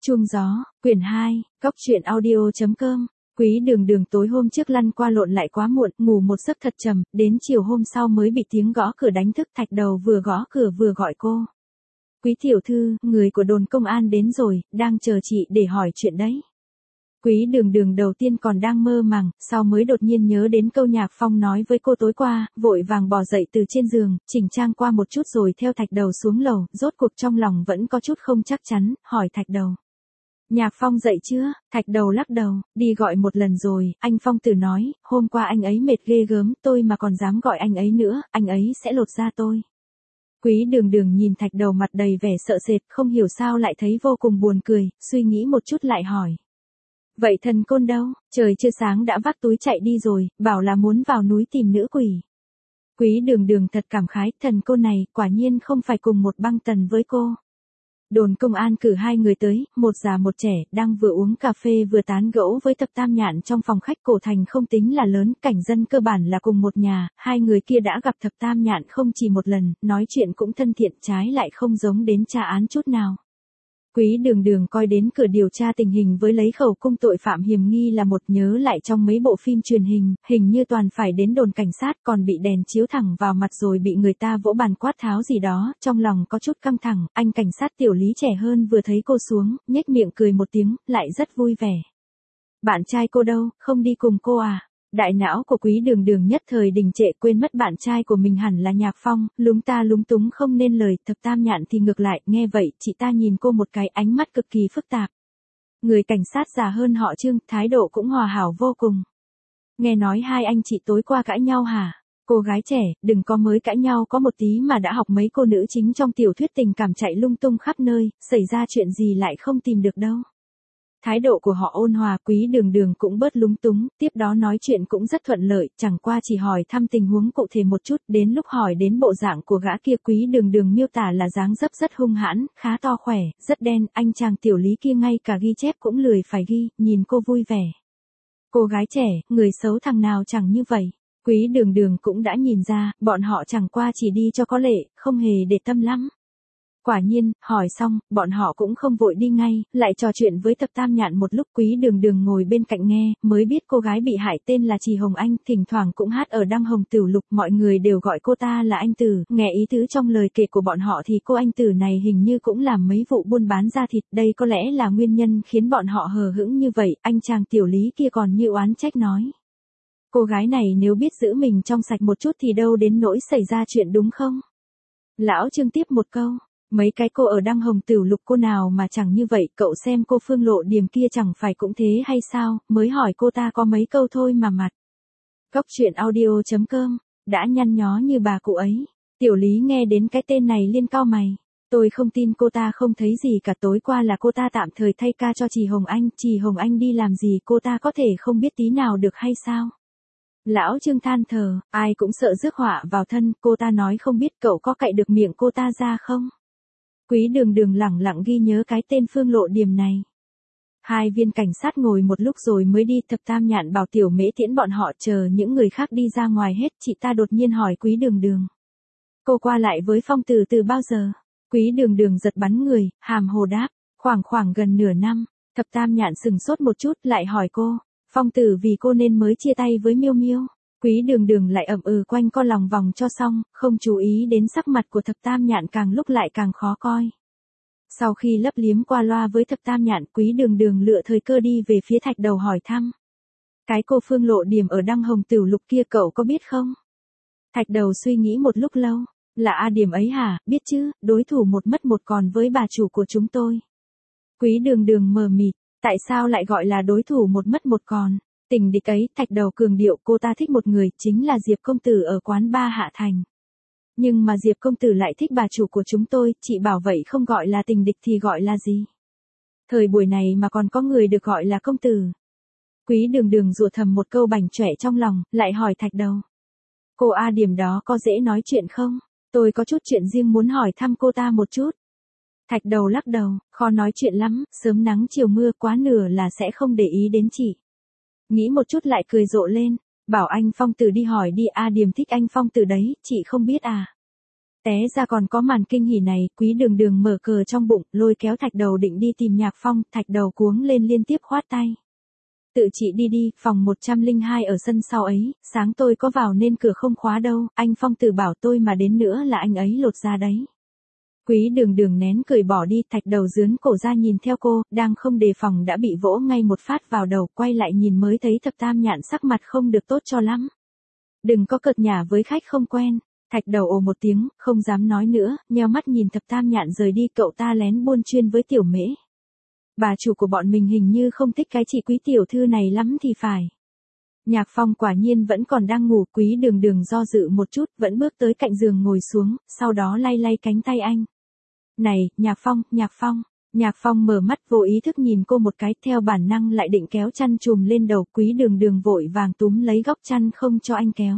Chuông gió, quyển 2, góc truyện audio.com. Quý Đường Đường tối hôm trước lăn qua lộn lại quá muộn, ngủ một giấc thật trầm, đến chiều hôm sau mới bị tiếng gõ cửa đánh thức. Thạch Đầu vừa gõ cửa vừa gọi cô. Quý tiểu thư, người của đồn công an đến rồi, đang chờ chị để hỏi chuyện đấy. Quý Đường Đường đầu tiên còn đang mơ màng, sau mới đột nhiên nhớ đến câu Nhạc Phong nói với cô tối qua, vội vàng bò dậy từ trên giường, chỉnh trang qua một chút rồi theo Thạch Đầu xuống lầu, rốt cuộc trong lòng vẫn có chút không chắc chắn, hỏi Thạch Đầu. Nhạc Phong dậy chưa? Thạch Đầu lắc đầu, đi gọi một lần rồi, anh Phong Tử nói, hôm qua anh ấy mệt ghê gớm, tôi mà còn dám gọi anh ấy nữa, anh ấy sẽ lột da tôi. Quý Đường Đường nhìn Thạch Đầu mặt đầy vẻ sợ sệt, không hiểu sao lại thấy vô cùng buồn cười, suy nghĩ một chút lại hỏi. Vậy thần côn đâu? Trời chưa sáng đã vác túi chạy đi rồi, bảo là muốn vào núi tìm nữ quỷ. Quý Đường Đường thật cảm khái, thần côn này quả nhiên không phải cùng một băng tần với cô. Đồn công an cử hai người tới, một già một trẻ, đang vừa uống cà phê vừa tán gẫu với Thập Tam Nhạn trong phòng khách. Cổ thành không tính là lớn, cảnh dân cơ bản là cùng một nhà, hai người kia đã gặp Thập Tam Nhạn không chỉ một lần, nói chuyện cũng thân thiện, trái lại không giống đến tra án chút nào. Quý Đường Đường coi đến cửa điều tra tình hình với lấy khẩu cung tội phạm hiểm nghi là một, nhớ lại trong mấy bộ phim truyền hình như toàn phải đến đồn cảnh sát, còn bị đèn chiếu thẳng vào mặt rồi bị người ta vỗ bàn quát tháo gì đó, trong lòng có chút căng thẳng. Anh cảnh sát tiểu Lý trẻ hơn vừa thấy cô xuống, nhếch miệng cười một tiếng, lại rất vui vẻ. Bạn trai cô đâu, không đi cùng cô à? Đại não của Quý Đường Đường nhất thời đình trệ, quên mất bạn trai của mình hẳn là Nhạc Phong, lúng ta lúng túng không nên lời. Thập Tam Nhạn thì ngược lại, nghe vậy, chị ta nhìn cô một cái, ánh mắt cực kỳ phức tạp. Người cảnh sát già hơn họ Trương, thái độ cũng hòa hảo vô cùng. Nghe nói hai anh chị tối qua cãi nhau hả? Cô gái trẻ, đừng có mới cãi nhau có một tí mà đã học mấy cô nữ chính trong tiểu thuyết tình cảm chạy lung tung khắp nơi, xảy ra chuyện gì lại không tìm được đâu. Thái độ của họ ôn hòa, Quý Đường Đường cũng bớt lúng túng, tiếp đó nói chuyện cũng rất thuận lợi, chẳng qua chỉ hỏi thăm tình huống cụ thể một chút. Đến lúc hỏi đến bộ dạng của gã kia, Quý Đường Đường miêu tả là dáng dấp rất hung hãn, khá to khỏe, rất đen, anh chàng tiểu Lý kia ngay cả ghi chép cũng lười phải ghi, nhìn cô vui vẻ. Cô gái trẻ, người xấu thằng nào chẳng như vậy. Quý Đường Đường cũng đã nhìn ra, bọn họ chẳng qua chỉ đi cho có lệ, không hề để tâm lắm. Quả nhiên, hỏi xong, bọn họ cũng không vội đi ngay, lại trò chuyện với Thập Tam Nhạn một lúc. Quý Đường Đường ngồi bên cạnh nghe, mới biết cô gái bị hại tên là Trì Hồng Anh, thỉnh thoảng cũng hát ở Đăng Hồng Tiểu Lục, mọi người đều gọi cô ta là Anh Tử. Nghe ý tứ trong lời kể của bọn họ thì cô Anh Tử này hình như cũng làm mấy vụ buôn bán da thịt, đây có lẽ là nguyên nhân khiến bọn họ hờ hững như vậy. Anh chàng tiểu Lý kia còn như oán trách nói. Cô gái này nếu biết giữ mình trong sạch một chút thì đâu đến nỗi xảy ra chuyện đúng không? Lão Trương tiếp một câu. Mấy cái cô ở Đăng Hồng Tiểu Lục cô nào mà chẳng như vậy, cậu xem cô Phương Lộ Điềm kia chẳng phải cũng thế hay sao, mới hỏi cô ta có mấy câu thôi mà mặt. Góc truyện audio.com, đã nhăn nhó như bà cụ ấy. Tiểu Lý nghe đến cái tên này liên cau mày. Tôi không tin cô ta không thấy gì cả, tối qua là cô ta tạm thời thay ca cho Trì Hồng Anh, Trì Hồng Anh đi làm gì cô ta có thể không biết tí nào được hay sao? Lão Trương than thở, ai cũng sợ rước họa vào thân, cô ta nói không biết, cậu có cạy được miệng cô ta ra không? Quý Đường Đường lẳng lặng ghi nhớ cái tên Phương Lộ Điềm này. Hai viên cảnh sát ngồi một lúc rồi mới đi. Thập Tam Nhạn bảo Tiểu Mễ tiễn bọn họ, chờ những người khác đi ra ngoài hết. Chị ta đột nhiên hỏi Quý Đường Đường. Cô qua lại với Phong Tử từ bao giờ? Quý Đường Đường giật bắn người, hàm hồ đáp, khoảng gần nửa năm. Thập Tam Nhạn sừng sốt một chút, lại hỏi cô, Phong Tử vì cô nên mới chia tay với Miêu Miêu. Quý Đường Đường lại ậm ừ quanh co lòng vòng cho xong, không chú ý đến sắc mặt của Thập Tam Nhạn càng lúc lại càng khó coi. Sau khi lấp liếm qua loa với Thập Tam Nhạn, Quý Đường Đường lựa thời cơ đi về phía Thạch Đầu hỏi thăm. Cái cô Phương Lộ Điềm ở Đăng Hồng Tiểu Lục kia cậu có biết không? Thạch Đầu suy nghĩ một lúc lâu, là A Điềm ấy hả, biết chứ, đối thủ một mất một còn với bà chủ của chúng tôi. Quý Đường Đường mờ mịt, tại sao lại gọi là đối thủ một mất một còn? Tình địch ấy, Thạch Đầu cường điệu, cô ta thích một người, chính là Diệp công tử ở quán ba Hạ Thành. Nhưng mà Diệp công tử lại thích bà chủ của chúng tôi, chị bảo vậy không gọi là tình địch thì gọi là gì? Thời buổi này mà còn có người được gọi là công tử. Quý Đường Đường rủa thầm một câu bảnh chọe trong lòng, lại hỏi Thạch Đầu. Cô A Điềm đó có dễ nói chuyện không? Tôi có chút chuyện riêng muốn hỏi thăm cô ta một chút. Thạch Đầu lắc đầu, khó nói chuyện lắm, sớm nắng chiều mưa, quá nửa là sẽ không để ý đến chị. Nghĩ một chút lại cười rộ lên, bảo anh Phong Tử đi hỏi đi, A Điềm thích anh Phong Tử đấy, chị không biết à? Té ra còn có màn kinh hỉ này, Quý Đường Đường mở cờ trong bụng, lôi kéo Thạch Đầu định đi tìm Nhạc Phong, Thạch Đầu cuống lên liên tiếp khoát tay. Tự chị đi đi, phòng 102 ở sân sau ấy, sáng tôi có vào nên cửa không khóa đâu, anh Phong Tử bảo tôi mà đến nữa là anh ấy lột ra đấy. Quý Đường Đường nén cười bỏ đi, Thạch Đầu dướn cổ ra nhìn theo cô, đang không đề phòng đã bị vỗ ngay một phát vào đầu, quay lại nhìn mới thấy Thập Tam Nhạn sắc mặt không được tốt cho lắm. Đừng có cợt nhả với khách không quen. Thạch Đầu ồ một tiếng, không dám nói nữa, nheo mắt nhìn Thập Tam Nhạn rời đi, cậu ta lén buôn chuyên với Tiểu Mễ. Bà chủ của bọn mình hình như không thích cái chị Quý tiểu thư này lắm thì phải. Nhạc Phong quả nhiên vẫn còn đang ngủ, Quý Đường Đường do dự một chút, vẫn bước tới cạnh giường ngồi xuống, sau đó lay lay cánh tay anh. Này, Nhạc Phong, Nhạc Phong. Nhạc Phong mở mắt vô ý thức nhìn cô một cái, theo bản năng lại định kéo chăn trùm lên đầu, Quý Đường Đường vội vàng túm lấy góc chăn không cho anh kéo.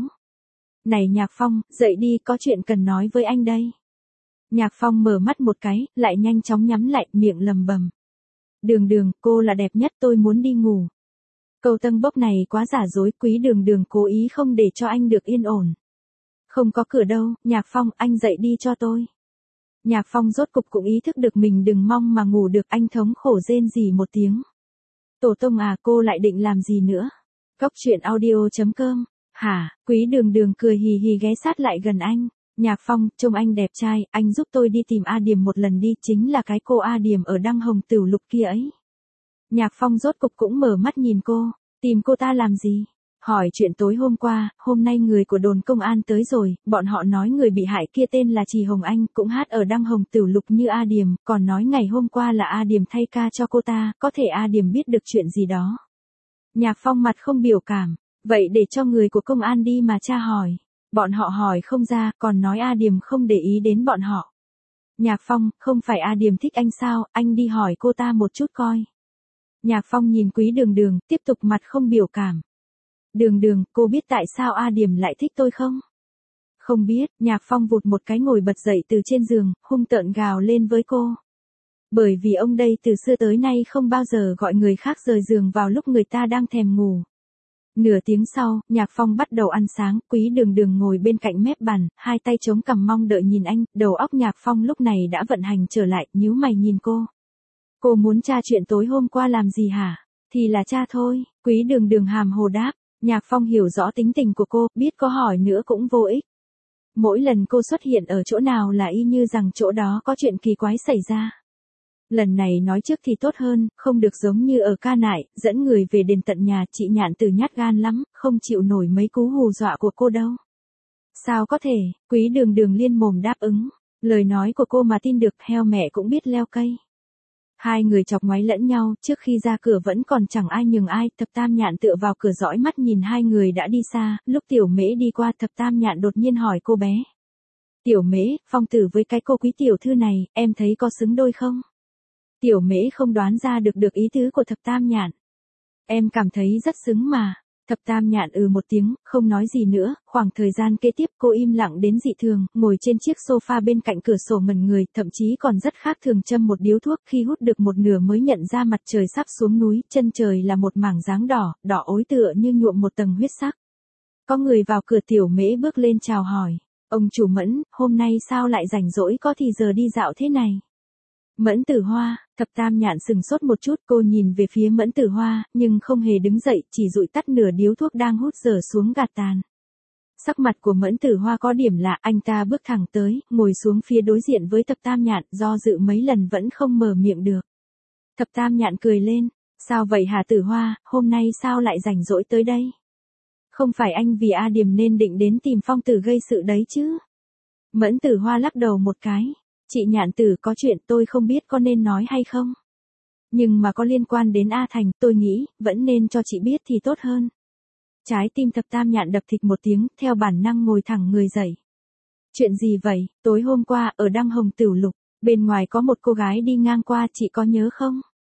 Này Nhạc Phong, dậy đi, có chuyện cần nói với anh đây. Nhạc Phong mở mắt một cái, lại nhanh chóng nhắm lại, miệng lầm bầm. Đường Đường, cô là đẹp nhất, tôi muốn đi ngủ. Câu tâng bốc này quá giả dối, Quý Đường Đường cố ý không để cho anh được yên ổn. Không có cửa đâu, Nhạc Phong, anh dậy đi cho tôi. Nhạc Phong rốt cục cũng ý thức được mình đừng mong mà ngủ được, anh thống khổ rên rỉ một tiếng. Tổ tông à, cô lại định làm gì nữa? Cóc truyện audio.com. Hả, Quý Đường Đường cười hì hì ghé sát lại gần anh. Nhạc Phong, trông anh đẹp trai, anh giúp tôi đi tìm A Điềm một lần đi, chính là cái cô A Điềm ở Đăng Hồng Tửu Lục kia ấy. Nhạc Phong rốt cục cũng mở mắt nhìn cô, tìm cô ta làm gì? Hỏi chuyện tối hôm qua, hôm nay người của đồn công an tới rồi, bọn họ nói người bị hại kia tên là Trì Hồng Anh, cũng hát ở Đăng Hồng Tửu Lục như A Điềm, còn nói ngày hôm qua là A Điềm thay ca cho cô ta, có thể A Điềm biết được chuyện gì đó. Nhạc Phong mặt không biểu cảm, vậy để cho người của công an đi mà tra hỏi. Bọn họ hỏi không ra, còn nói A Điềm không để ý đến bọn họ. Nhạc Phong, không phải A Điềm thích anh sao, anh đi hỏi cô ta một chút coi. Nhạc Phong nhìn Quý Đường Đường, tiếp tục mặt không biểu cảm. Đường Đường, cô biết tại sao A Điềm lại thích tôi không? Không biết, Nhạc Phong vụt một cái ngồi bật dậy từ trên giường, hung tợn gào lên với cô. Bởi vì ông đây từ xưa tới nay không bao giờ gọi người khác rời giường vào lúc người ta đang thèm ngủ. Nửa tiếng sau, Nhạc Phong bắt đầu ăn sáng, Quý Đường Đường ngồi bên cạnh mép bàn, hai tay chống cằm mong đợi nhìn anh, đầu óc Nhạc Phong lúc này đã vận hành trở lại, nhíu mày nhìn cô. Cô muốn tra chuyện tối hôm qua làm gì hả? Thì là tra thôi, Quý Đường Đường hàm hồ đáp. Nhạc Phong hiểu rõ tính tình của cô, biết có hỏi nữa cũng vô ích. Mỗi lần cô xuất hiện ở chỗ nào là y như rằng chỗ đó có chuyện kỳ quái xảy ra. Lần này nói trước thì tốt hơn, không được giống như ở ca nại, dẫn người về đền tận nhà, chị Nhạn Tử nhát gan lắm, không chịu nổi mấy cú hù dọa của cô đâu. Sao có thể, Quý Đường Đường liên mồm đáp ứng, lời nói của cô mà tin được, heo mẹ cũng biết leo cây. Hai người chọc ngoáy lẫn nhau, trước khi ra cửa vẫn còn chẳng ai nhường ai, Thập Tam Nhạn tựa vào cửa dõi mắt nhìn hai người đã đi xa, lúc Tiểu Mễ đi qua Thập Tam Nhạn đột nhiên hỏi cô bé. Tiểu Mễ, Phong Tử với cái cô Quý tiểu thư này, em thấy có xứng đôi không? Tiểu Mễ không đoán ra được ý tứ của Thập Tam Nhạn. Em cảm thấy rất xứng mà. Thập Tam Nhạn một tiếng, không nói gì nữa, khoảng thời gian kế tiếp cô im lặng đến dị thường, ngồi trên chiếc sofa bên cạnh cửa sổ ngẩn người, thậm chí còn rất khác thường châm một điếu thuốc, khi hút được một nửa mới nhận ra mặt trời sắp xuống núi, chân trời là một mảng dáng đỏ, đỏ ối tựa như nhuộm một tầng huyết sắc. Có người vào cửa, Tiểu Mễ bước lên chào hỏi, ông chủ Mẫn, hôm nay sao lại rảnh rỗi có thì giờ đi dạo thế này? Mẫn Tử Hoa, Thập Tam Nhạn sừng sốt một chút, cô nhìn về phía Mẫn Tử Hoa, nhưng không hề đứng dậy, chỉ dụi tắt nửa điếu thuốc đang hút dở xuống gạt tàn. Sắc mặt của Mẫn Tử Hoa có điểm lạ, anh ta bước thẳng tới, ngồi xuống phía đối diện với Thập Tam Nhạn, do dự mấy lần vẫn không mở miệng được. Thập Tam Nhạn cười lên, sao vậy hả Tử Hoa, hôm nay sao lại rảnh rỗi tới đây? Không phải anh vì A Điềm nên định đến tìm Phong Tử gây sự đấy chứ? Mẫn Tử Hoa lắc đầu một cái. Chị Nhạn Tử, có chuyện tôi không biết có nên nói hay không. Nhưng mà có liên quan đến A Thành, tôi nghĩ, vẫn nên cho chị biết thì tốt hơn. Trái tim Thập Tam Nhạn đập thịch một tiếng, theo bản năng ngồi thẳng người dậy. Chuyện gì vậy, tối hôm qua, ở Đăng Hồng Tửu Lục, bên ngoài có một cô gái đi ngang qua, chị có nhớ không?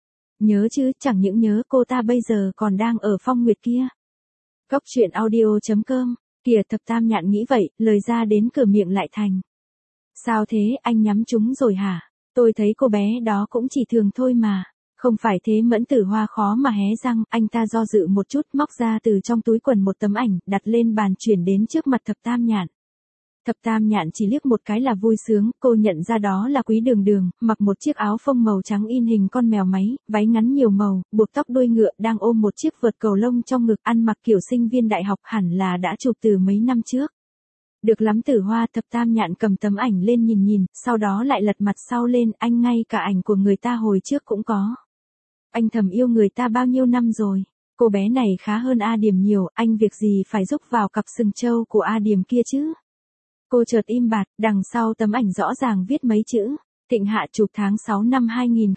Nhớ chứ, chẳng những nhớ, cô ta bây giờ còn đang ở Phong Nguyệt kia. Cóc truyện audio.com, kìa Thập Tam Nhạn nghĩ vậy, lời ra đến cửa miệng lại thành. Sao thế, anh nhắm trúng rồi hả? Tôi thấy cô bé đó cũng chỉ thường thôi mà. Không phải thế. Mẫn Tử Hoa khó mà hé răng, anh ta do dự một chút, móc ra từ trong túi quần một tấm ảnh, đặt lên bàn chuyển đến trước mặt Thập Tam Nhạn. Thập Tam Nhạn chỉ liếc một cái là vui sướng, cô nhận ra đó là Quý Đường Đường, mặc một chiếc áo phông màu trắng in hình con mèo máy, váy ngắn nhiều màu, buộc tóc đuôi ngựa, đang ôm một chiếc vợt cầu lông trong ngực, ăn mặc kiểu sinh viên đại học, hẳn là đã chụp từ mấy năm trước. Được lắm Tử Hoa, Thập Tam Nhạn cầm tấm ảnh lên nhìn nhìn, sau đó lại lật mặt sau lên, anh ngay cả ảnh của người ta hồi trước cũng có. Anh thầm yêu người ta bao nhiêu năm rồi. Cô bé này khá hơn A Điểm nhiều, anh việc gì phải rúc vào cặp sừng trâu của A Điểm kia chứ? Cô chợt im bặt, đằng sau tấm ảnh rõ ràng viết mấy chữ. Thịnh Hạ chụp tháng 6 năm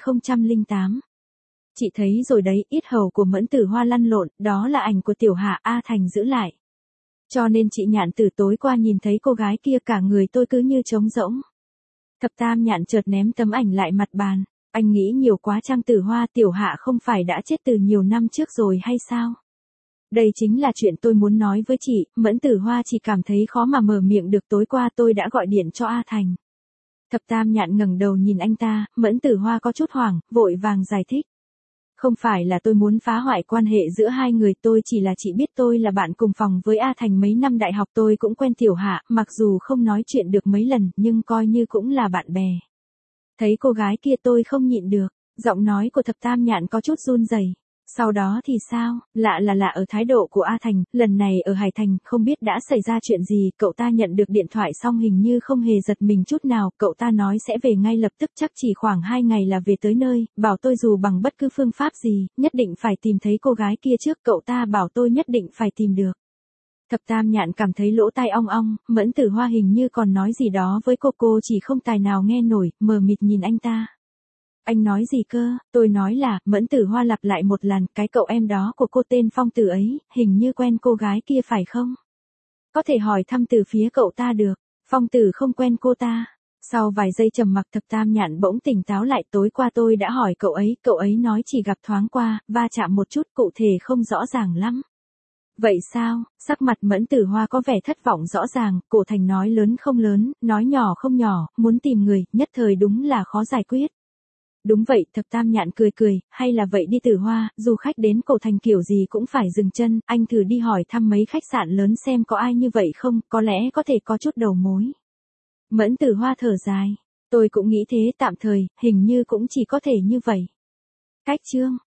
2008. Chị thấy rồi đấy, yết hầu của Mẫn Tử Hoa lăn lộn, đó là ảnh của Tiểu Hạ, A Thành giữ lại. Cho nên chị Nhạn từ tối qua nhìn thấy cô gái kia cả người tôi cứ như trống rỗng. Thập Tam Nhạn chợt ném tấm ảnh lại mặt bàn. Anh nghĩ nhiều quá chăng Tử Hoa, Tiểu Hạ không phải đã chết từ nhiều năm trước rồi hay sao? Đây chính là chuyện tôi muốn nói với chị, Mẫn Tử Hoa chỉ cảm thấy khó mà mở miệng được, tối qua tôi đã gọi điện cho A Thành. Thập Tam Nhạn ngẩng đầu nhìn anh ta, Mẫn Tử Hoa có chút hoảng, vội vàng giải thích. Không phải là tôi muốn phá hoại quan hệ giữa hai người, tôi chỉ là chị biết tôi là bạn cùng phòng với A Thành mấy năm đại học, tôi cũng quen Tiểu Hạ, mặc dù không nói chuyện được mấy lần, nhưng coi như cũng là bạn bè. Thấy cô gái kia tôi không nhịn được, giọng nói của Thập Tam Nhạn có chút run rẩy. Sau đó thì sao, lạ là ở thái độ của A Thành, lần này ở Hải Thành, không biết đã xảy ra chuyện gì, cậu ta nhận được điện thoại xong hình như không hề giật mình chút nào, cậu ta nói sẽ về ngay lập tức, chắc chỉ khoảng 2 ngày là về tới nơi, bảo tôi dù bằng bất cứ phương pháp gì, nhất định phải tìm thấy cô gái kia trước, cậu ta bảo tôi nhất định phải tìm được. Thập Tam Nhạn cảm thấy lỗ tai ong ong, Mẫn Tử Hoa hình như còn nói gì đó với cô chỉ không tài nào nghe nổi, mờ mịt nhìn anh ta. Anh nói gì cơ? Tôi nói là, Mẫn Tử Hoa lặp lại một lần, cái cậu em đó của cô tên Phong Tử ấy, hình như quen cô gái kia phải không? Có thể hỏi thăm từ phía cậu ta được, Phong Tử không quen cô ta. Sau vài giây trầm mặc Thập Tam Nhạn bỗng tỉnh táo lại, tối qua tôi đã hỏi cậu ấy nói chỉ gặp thoáng qua, va chạm một chút, cụ thể không rõ ràng lắm. Vậy sao? Sắc mặt Mẫn Tử Hoa có vẻ thất vọng rõ ràng, Cổ Thành nói lớn không lớn, nói nhỏ không nhỏ, muốn tìm người, nhất thời đúng là khó giải quyết. Đúng vậy, Thập Tam Nhạn cười, hay là vậy đi Tử Hoa, du khách đến Cổ Thành kiểu gì cũng phải dừng chân, anh thử đi hỏi thăm mấy khách sạn lớn xem có ai như vậy không, có lẽ có thể có chút đầu mối. Mẫn Tử Hoa thở dài, tôi cũng nghĩ thế, tạm thời, hình như cũng chỉ có thể như vậy. Cách chương